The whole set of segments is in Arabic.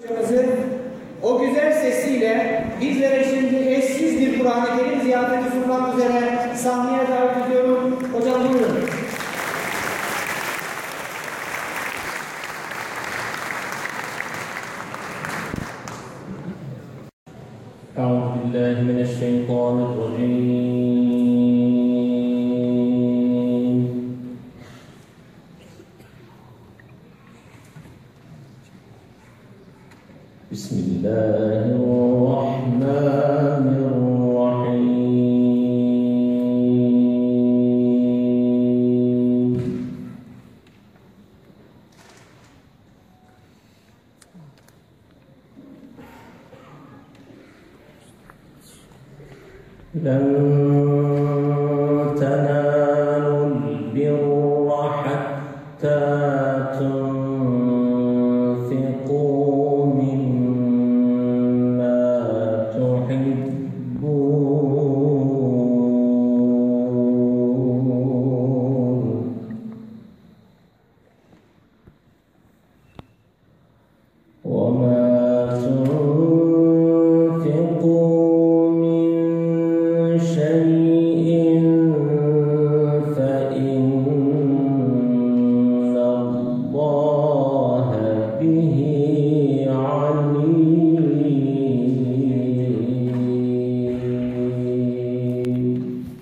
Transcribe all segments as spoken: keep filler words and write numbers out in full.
O güzel sesiyle bizlere şimdi eşsiz bir Kur'an-ı Kerim ziyafeti sunmak üzere sahneye davet ediyorum. Hocam buyurun. أعوذ بالله من الشيطان الرجيم بسم الله الرحمن الرحيم لن تنالوا البر حتى تنفقوا مما تحبون وما تنفقوا من شيء فإن الله به عليم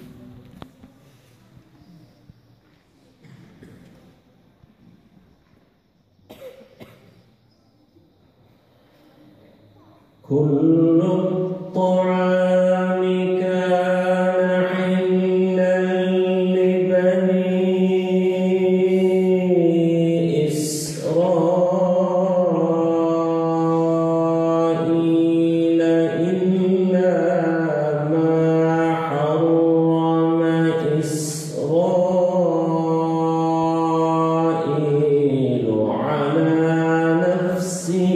كل الطعام كان حلا لبني إسرائيل إلا ما حرم إسرائيل على نفسه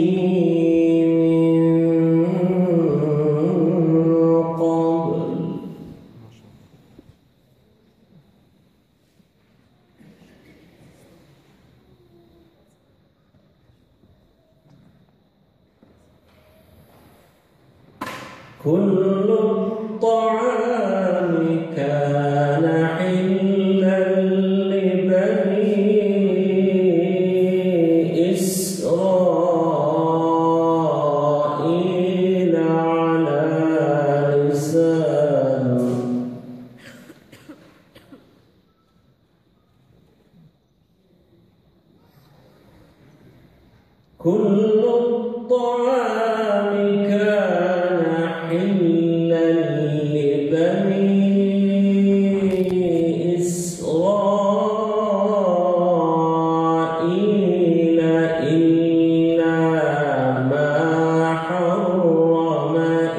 كل الطعام كان حلا لبني إسرائيل على لسان كل الطعام كان حلا لبني إسرائيل إلا ما حرم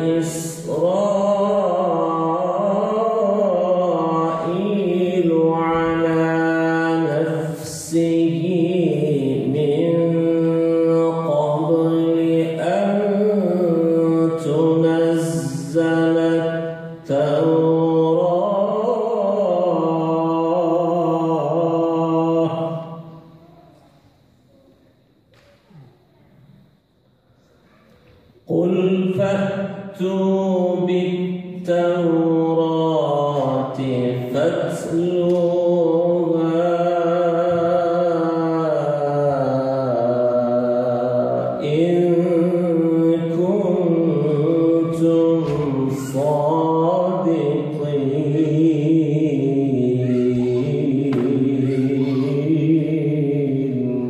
إسرائيل على نفسه من قبل أن تنزل التوراة قل فأتوا بالتوراة فاتلوها إن كنتم صادقين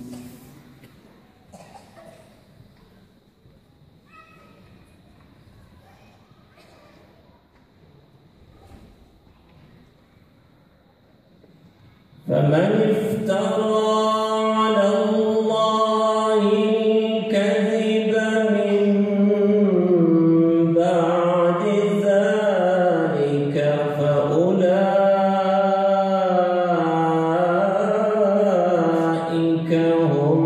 فمن افترى على الله الكذب من بعد ذلك فأولئك هم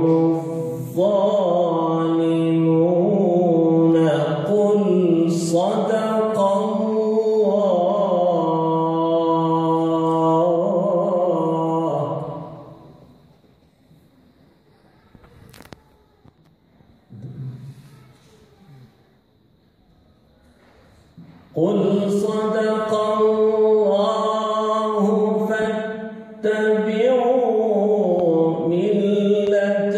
الظالمون قل صدق الله قل صدق الله فاتبعوا ملة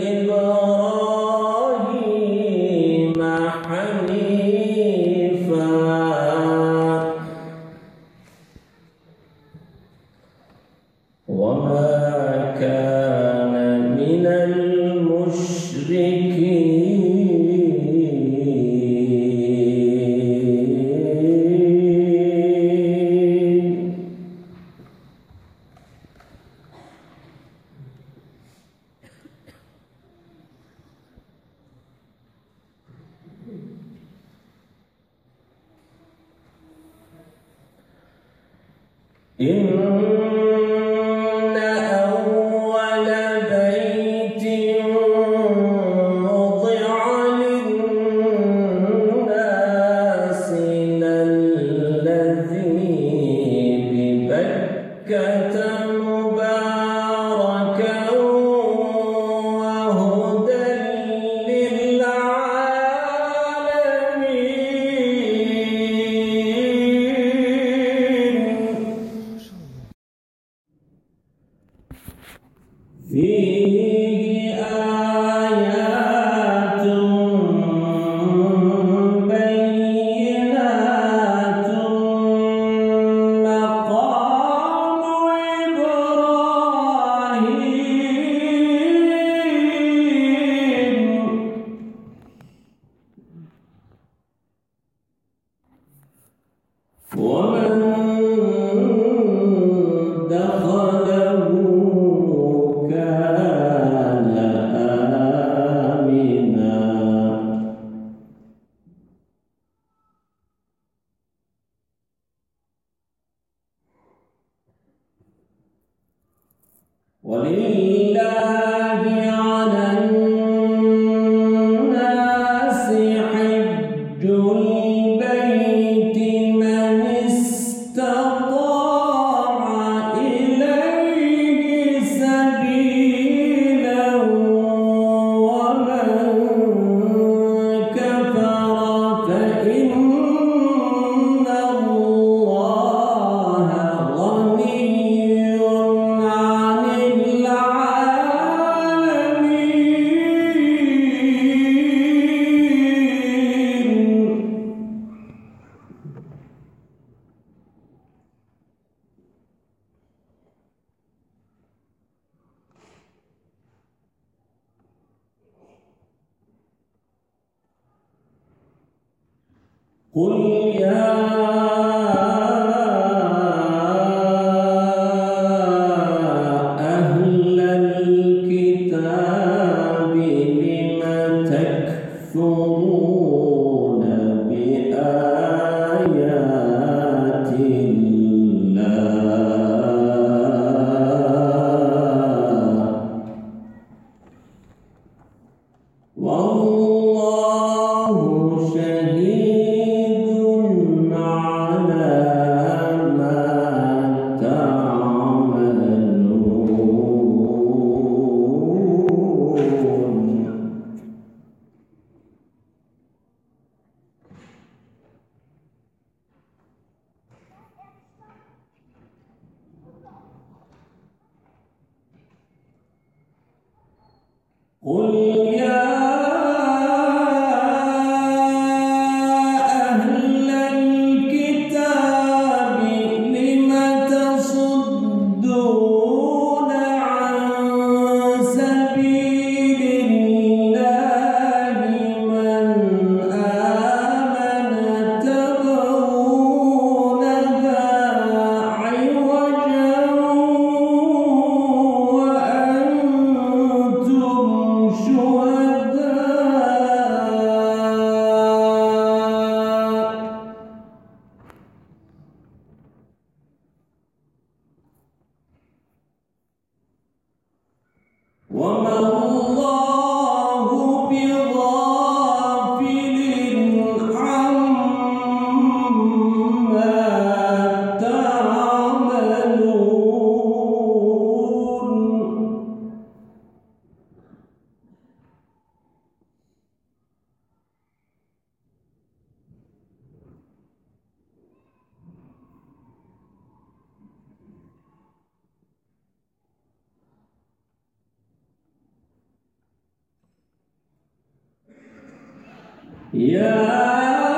إبراهيم حنيفا وما كان من المشركين. إن أول بيت وضع للناس للذي ببكة مباركا وهدى فيه آيات بينات مقام إبراهيم ومن دخله كان آمنا ولله على الناس حج البيت من استطاع إليه سبيلا ومن كفر فإن الله غني عن العالمين. قل يا أهل الكتاب لم تكفرون بآيات الله والله شهيد على ما تعملون. قل يا أهل الكتاب لم تصدون عن سبيل الله من آمن تبغونها عوجا وأنتم يا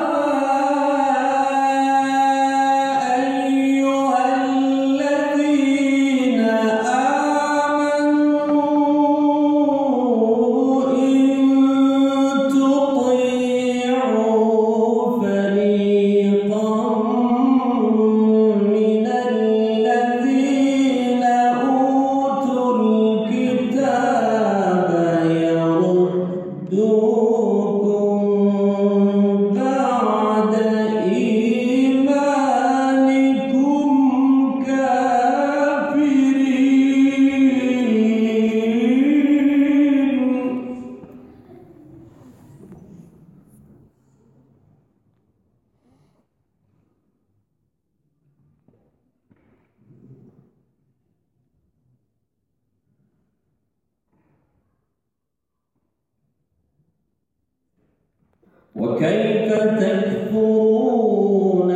وكيف تكفرون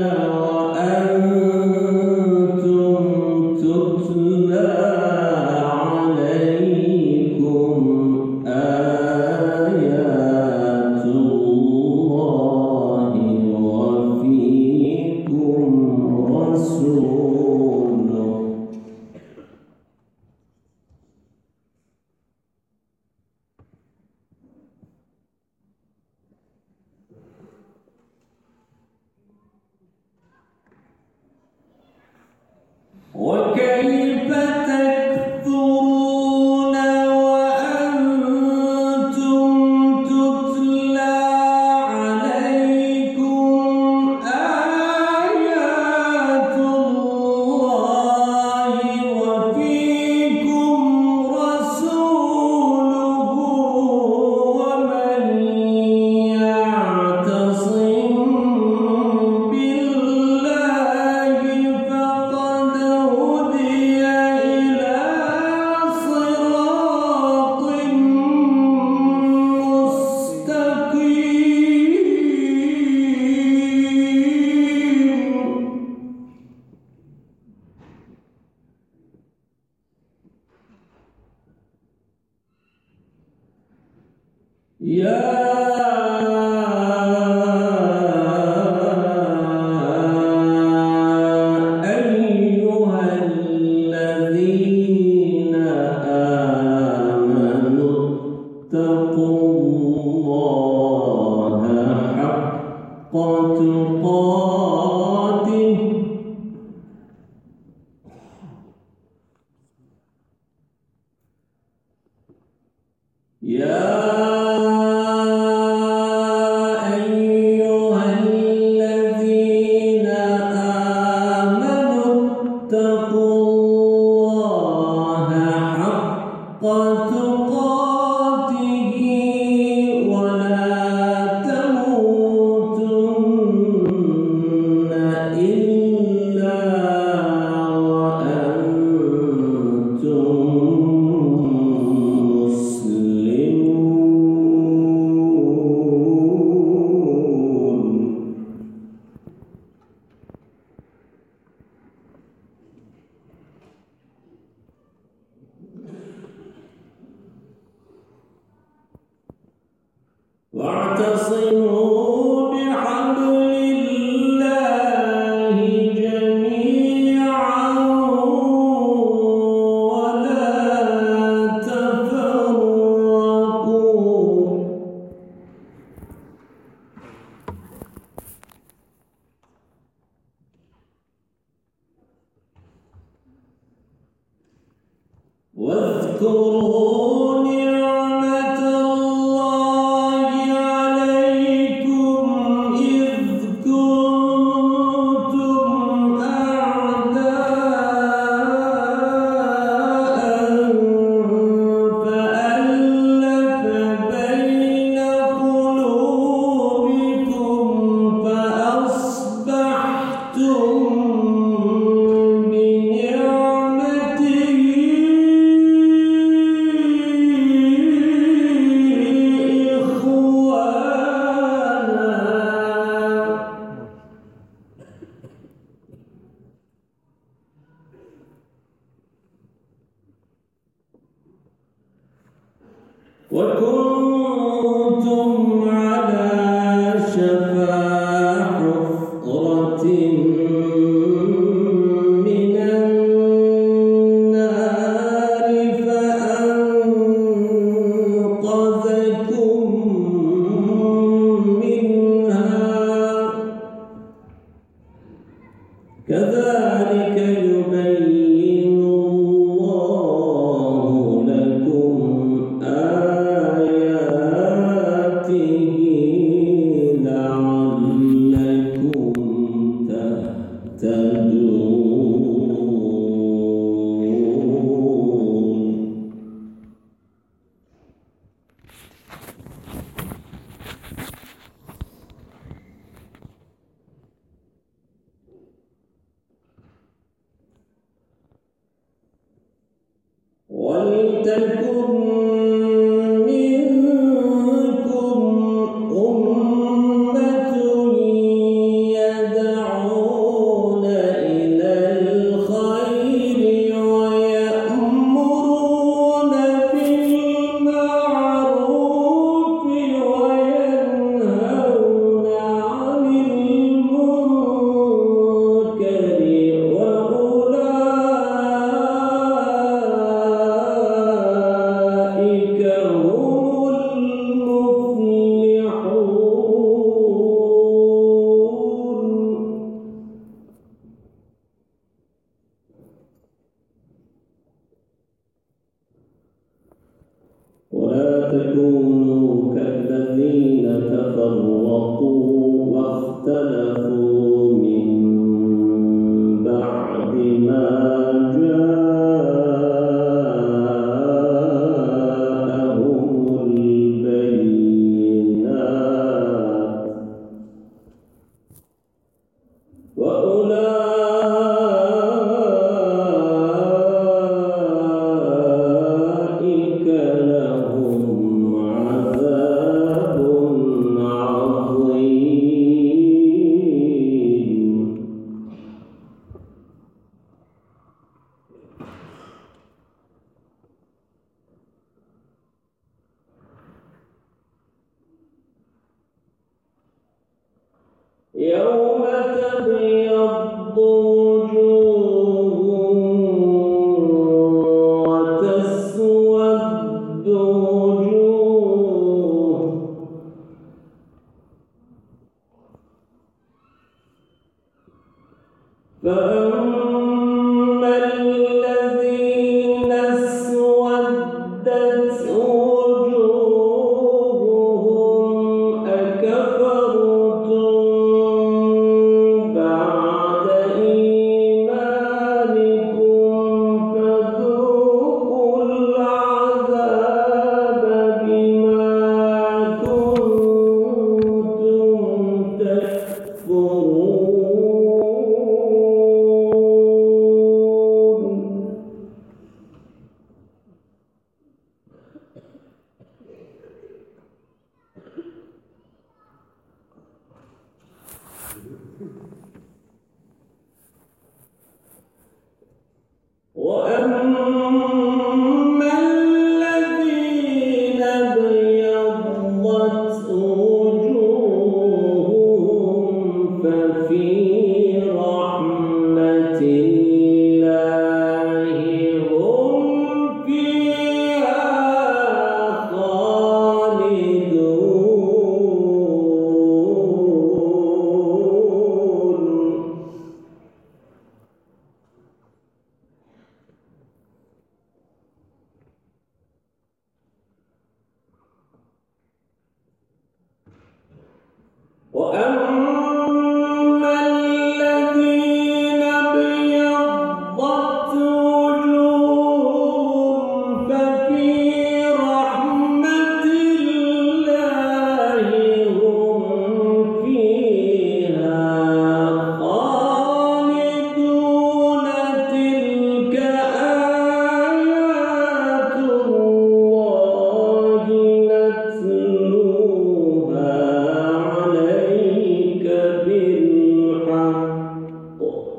وأنتم تتلى عليكم آيات الله وفيكم رسوله وكيف تكفرون وأنتم تتلى عليكم آيات الله وفيكم رسوله ومن يعتصم بالله فقد هدي إلى صراط مستقيم يا أيها الذين آمنوا اتقوا الله حق تقاته يا أيها الذين آمنوا اتقوا الله حق تقاته ولا تموتن إلا وأنتم واعتصموا بحبل الله جميعا ولا تفرقوا واذكروا نعمة الله عليكم إذ كنتم يوم تبيض وجوه وتسود وجوه فأما الذين اسودت وجوههم أكفرتم بعد إيمانكم فذوقوا العذاب بما كنتم تكفرون. وأما الذين ابيضت وجوههم ففي رحمة الله هم فيها خالدون. وأما الذين ابيضت وجوههم ففي رحمة الله هم فيها خالدون. تلك آيات الله نتلوها عليك بالحق.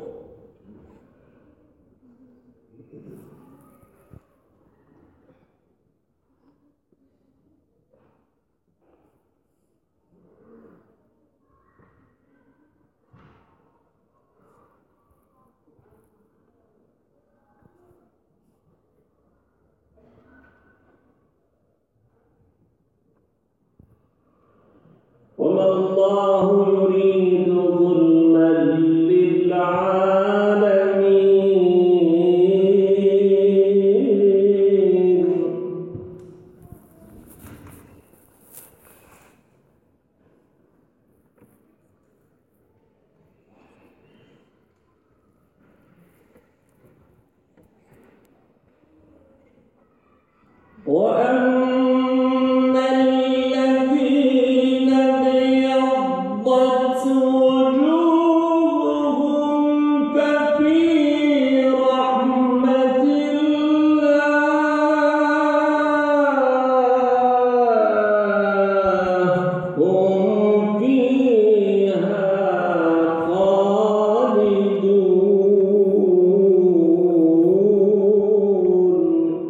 وما الله يريد ظلما للعالمين. وأما الذين ابيضت وجوههم ففي رحمة الله هم فيها خالدون.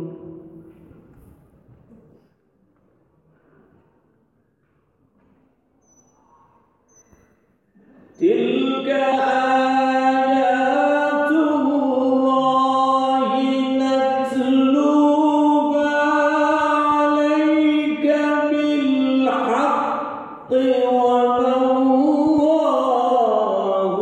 تلك آيات الله نتلوها عليك بالحق. وما الله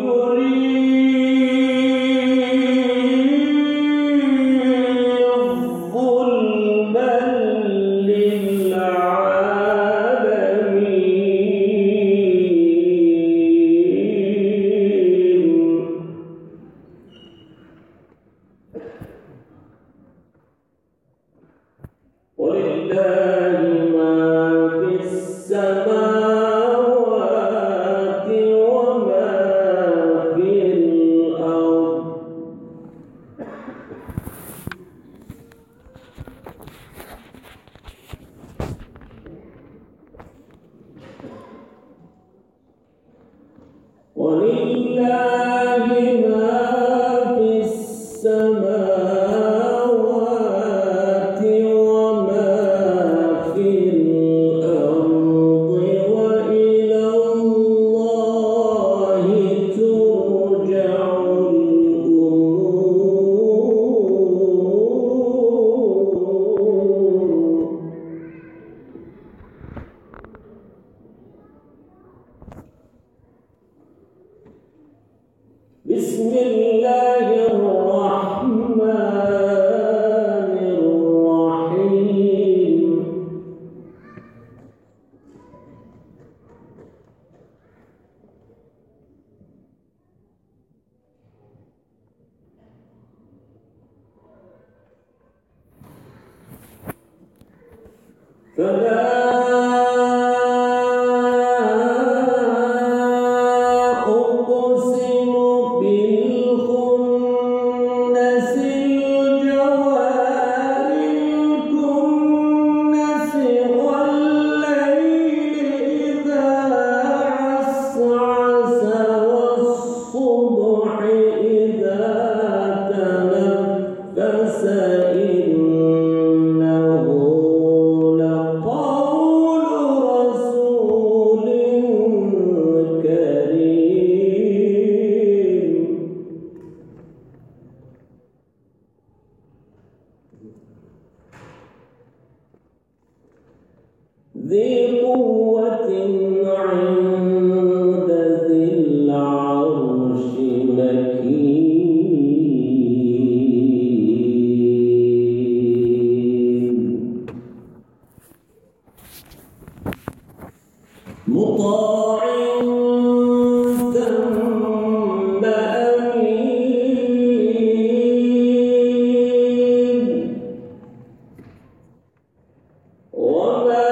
يريد ظلما للعالمين. ولله ما في السماوات بسم الله الرحمن الرحيم فلا ذي قوة عند ذي العرش مكين مطاع ثم أمين وما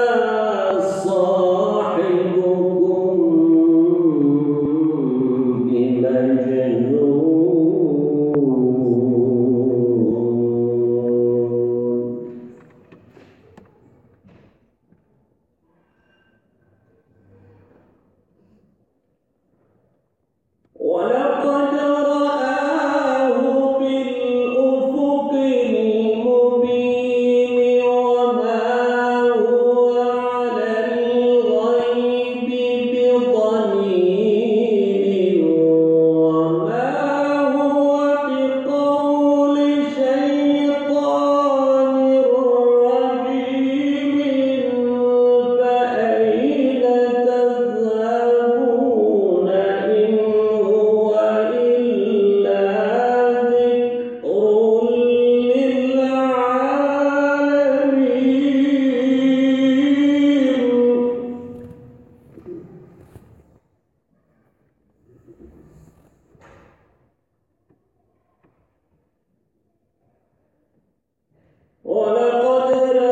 ولقد رآه بالأفق المبين وما هو على الغيب بضنين وما هو بقول شيطان رجيم فأين تذهبون إن هو إلا ذكر للعالمين ولقد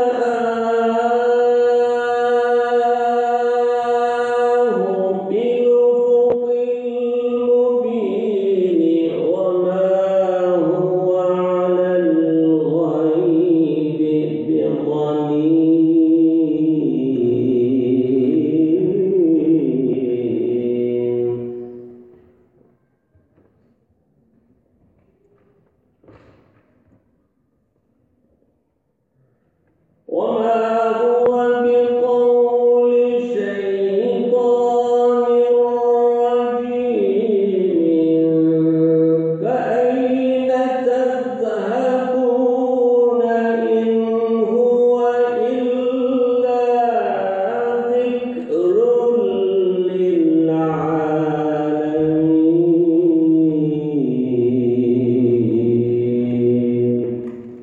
رآه بالأفق المبين وما هو على الغيب بضنين وما هو بقول شيطان رجيم فأين تذهبون إن هو إلا ذكر للعالمين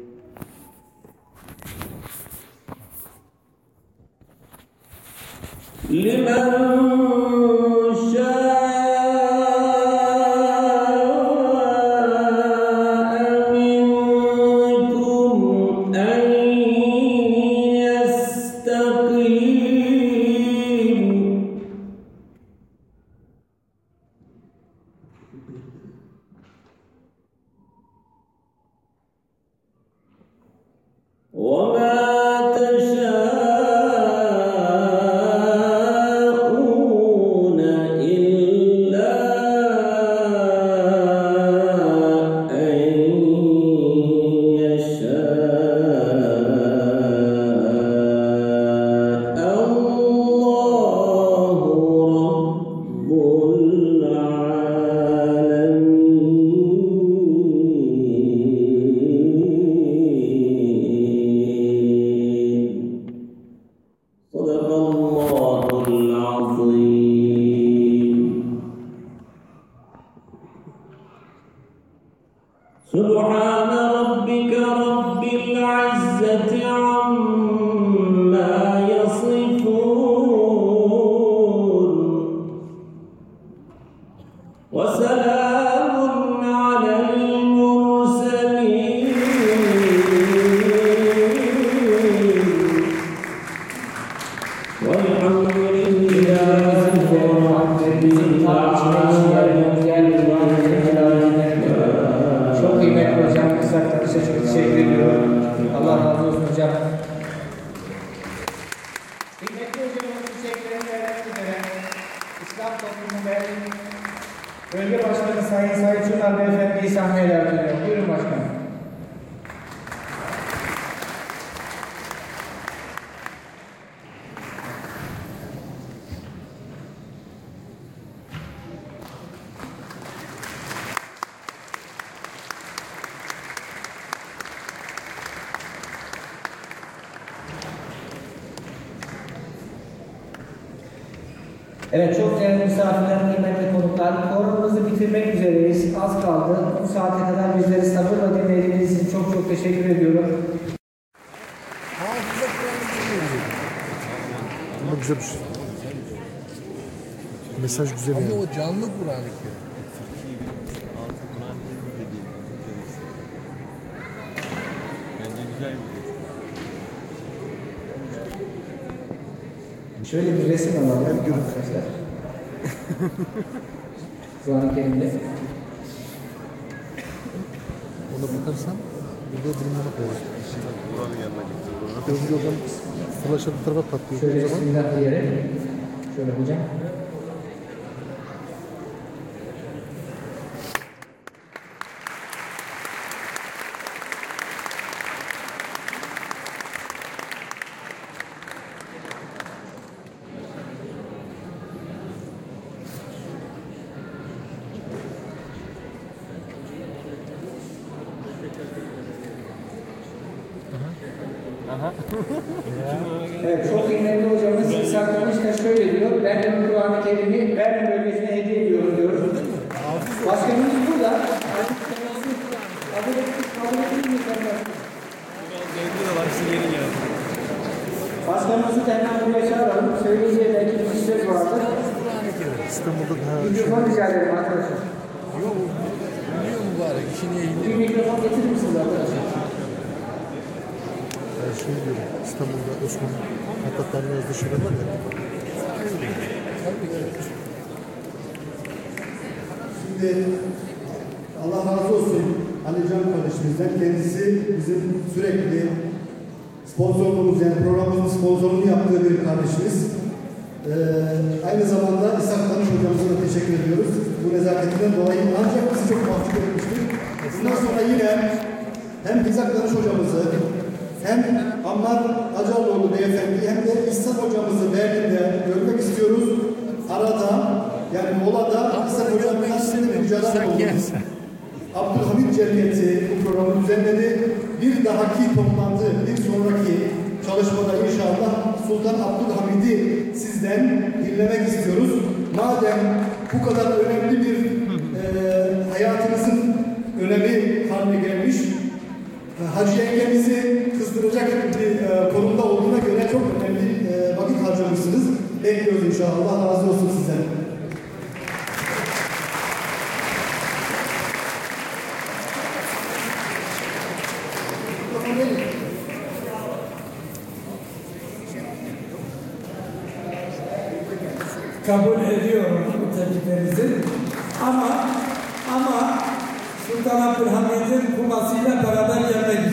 لمن شاء منكم أن يستقيم وما تشاءون ve Bölge Başkanı Sayın Sait Çınar Beyefendi'yi sahneye davet ediyorum. Buyurun başkanım. Evet, çok değerli misafirler, kıymetli konuklar, programımızı bitirmek üzereyiz. Az kaldı. Bu saate kadar bizleri sabırla dinlediğiniz için çok çok teşekkür ediyorum. Ama güzel bir şey. Mesaj güzel yani. Ama o canlı Kur'an-ı Kerim. Bence güzel bir Şöyle bir resim alalım arkadaşlar. Kur'an-ı Kerim'de. Ona bakarsan burada durumuna koyuyoruz. Buranın yanına gitti. Önce oradan flaşa bir tarafa patlıyor. Şöyle O zaman bismillah diyerek. Şöyle hocam. Evet, çok kıymetli hocamız İshak Kılıç da şöyle diyor, ben de Kur'an-ı Kerim'i Berlin bölgesine hediye ediyorum diyor. Başkanımız burada. Kabul ettik, kabul ettik mi? Evde de var, size yeni geldi. Başkanımızı hemen buraya çağıralım. Söyleyeceği belki bir söz vardır. İstanbul'da daha Mikrofon rica ederim arkadaşlar. Yok, biliyor mübarek, işini Bir eğilir. mikrofon getirir misiniz arkadaşlar? her şey diyorum. İstanbul'da Osman Hattatar'ın yazdığı şeyler var ya. Tabii ki. Şimdi Allah razı olsun Ali Can kardeşimizden. Kendisi bizim sürekli sponsorluğumuz, yani programımızın sponsorluğunu yaptığı bir kardeşimiz. Ee, aynı zamanda İshak Tanış hocamıza da teşekkür ediyoruz. Bu nezaketinden dolayı ancak bizi çok mahcup etmiştir. Bundan sonra yine hem İshak Tanış hocamızı hem Ammar Acarlıoğlu beyefendi hem de İhsan hocamızı Berlin'de görmek istiyoruz. Arada, yani molada İshak hocamın aslında bir mücadele oldu. Abdülhamid Cemiyeti bu programı düzenledi. Bir dahaki toplantı, bir sonraki çalışmada inşallah Sultan Abdülhamid'i sizden dinlemek istiyoruz. Madem bu kadar önemli bir e, hayatınızın önemi haline gelmiş, Hacı yengemizi kızdıracak bir e, konumda olduğuna göre çok önemli e, vakit harcamışsınız. Bekliyoruz inşallah. Allah razı olsun sizden. Kabul ediyorum bu tekliflerinizi. Ama ama Sultan Abdülhamid'in kumasıyla beraber gelmek